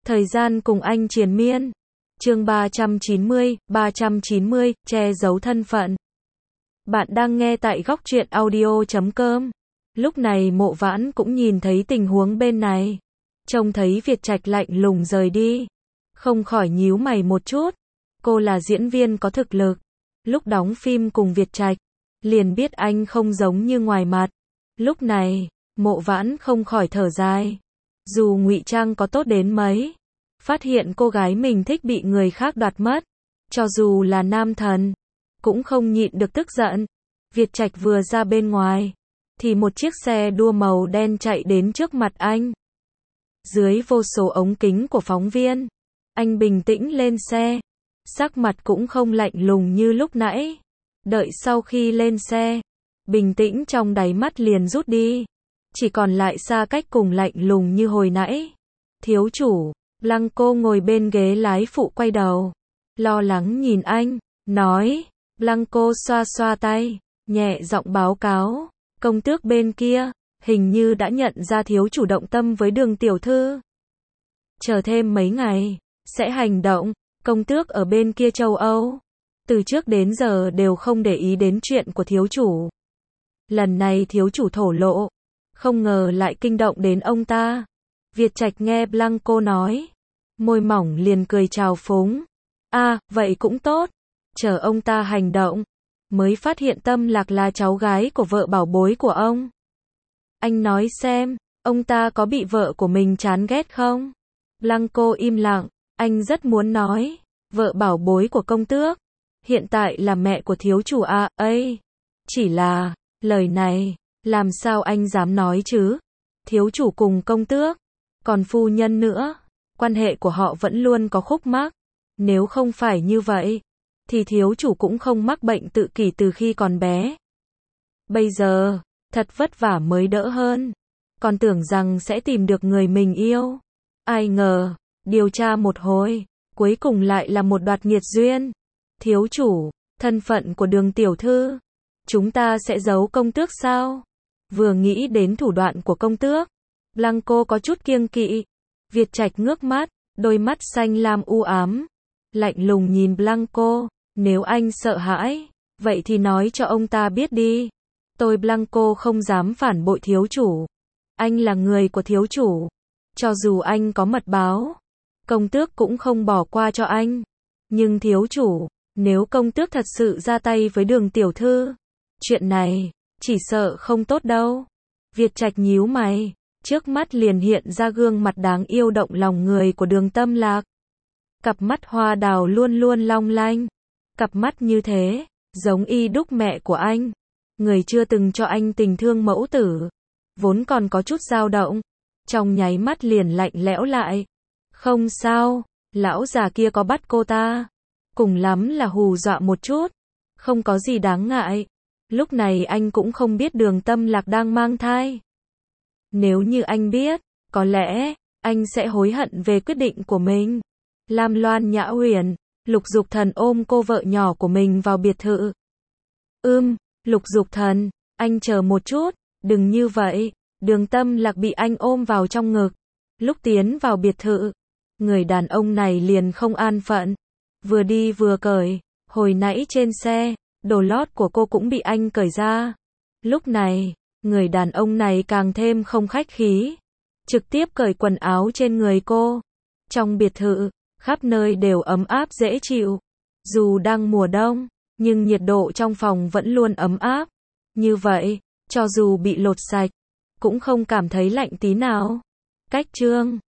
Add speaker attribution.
Speaker 1: Thời gian cùng anh triền miên. Chương 390, che giấu thân phận. Bạn đang nghe tại góc truyện audio.com. Lúc này Mộ Vãn cũng nhìn thấy tình huống bên này. Trông thấy Việt Trạch lạnh lùng rời đi. Không khỏi nhíu mày một chút. Cô là diễn viên có thực lực. Lúc đóng phim cùng Việt Trạch, liền biết anh không giống như ngoài mặt. Lúc này, Mộ Vãn không khỏi thở dài. Dù ngụy trang có tốt đến mấy, phát hiện cô gái mình thích bị người khác đoạt mất, cho dù là nam thần, cũng không nhịn được tức giận. Việt Trạch vừa ra bên ngoài, thì một chiếc xe đua màu đen chạy đến trước mặt anh. Dưới vô số ống kính của phóng viên, anh bình tĩnh lên xe, sắc mặt cũng không lạnh lùng như lúc nãy. Đợi sau khi lên xe, bình tĩnh trong đáy mắt liền rút đi, chỉ còn lại xa cách cùng lạnh lùng như hồi nãy. Thiếu chủ, Blanco ngồi bên ghế lái phụ quay đầu, lo lắng nhìn anh, nói. Blanco xoa xoa tay, nhẹ giọng báo cáo, công tước bên kia, hình như đã nhận ra thiếu chủ động tâm với Đường tiểu thư. Chờ thêm mấy ngày, sẽ hành động. Công tước ở bên kia châu Âu, từ trước đến giờ đều không để ý đến chuyện của thiếu chủ. Lần này thiếu chủ thổ lộ, không ngờ lại kinh động đến ông ta. Việt Trạch nghe Blanco nói, môi mỏng liền cười chào phúng. Vậy cũng tốt. Chờ ông ta hành động, mới phát hiện Tâm Lạc là cháu gái của vợ bảo bối của ông. Anh nói xem, ông ta có bị vợ của mình chán ghét không? Blanco im lặng, anh rất muốn nói, vợ bảo bối của công tước, hiện tại là mẹ của thiếu chủ ấy. Chỉ là, lời này, làm sao anh dám nói chứ? Thiếu chủ cùng công tước, còn phu nhân nữa, quan hệ của họ vẫn luôn có khúc mắc. Nếu không phải như vậy, thì thiếu chủ cũng không mắc bệnh tự kỷ từ khi còn bé. Bây giờ, thật vất vả mới đỡ hơn, còn tưởng rằng sẽ tìm được người mình yêu. Ai ngờ, điều tra một hồi, cuối cùng lại là một đoạt nghiệt duyên. Thiếu chủ, thân phận của Đường tiểu thư, chúng ta sẽ giấu công tước sao? Vừa nghĩ đến thủ đoạn của công tước, Blanco có chút kiêng kỵ. Việt Trạch ngước mắt, đôi mắt xanh lam u ám, lạnh lùng nhìn Blanco. Nếu anh sợ hãi, vậy thì nói cho ông ta biết đi. Tôi Blanco không dám phản bội thiếu chủ. Anh là người của thiếu chủ. Cho dù anh có mật báo, công tước cũng không bỏ qua cho anh. Nhưng thiếu chủ, nếu công tước thật sự ra tay với Đường tiểu thư, chuyện này, chỉ sợ không tốt đâu. Việt Trạch nhíu mày, trước mắt liền hiện ra gương mặt đáng yêu động lòng người của Đường Tâm Lạc. Cặp mắt hoa đào luôn luôn long lanh. Cặp mắt như thế, giống y đúc mẹ của anh. Người chưa từng cho anh tình thương mẫu tử, vốn còn có chút dao động, trong nháy mắt liền lạnh lẽo lại. Không sao, lão già kia có bắt cô ta, cùng lắm là hù dọa một chút, không có gì đáng ngại. Lúc này anh cũng không biết Đường Tâm Lạc đang mang thai. Nếu như anh biết, có lẽ anh sẽ hối hận về quyết định của mình. Lam Loan Nhã Huyền, Lục Dục Thần ôm cô vợ nhỏ của mình vào biệt thự. Lục Dục Thần, anh chờ một chút, đừng như vậy. Đường Tâm Lạc bị anh ôm vào trong ngực. Lúc tiến vào biệt thự, người đàn ông này liền không an phận, vừa đi vừa cởi. Hồi nãy trên xe, đồ lót của cô cũng bị anh cởi ra. Lúc này, người đàn ông này càng thêm không khách khí, trực tiếp cởi quần áo trên người cô. Trong biệt thự, khắp nơi đều ấm áp dễ chịu. Dù đang mùa đông, nhưng nhiệt độ trong phòng vẫn luôn ấm áp. Như vậy, cho dù bị lột sạch, cũng không cảm thấy lạnh tí nào. Cách chương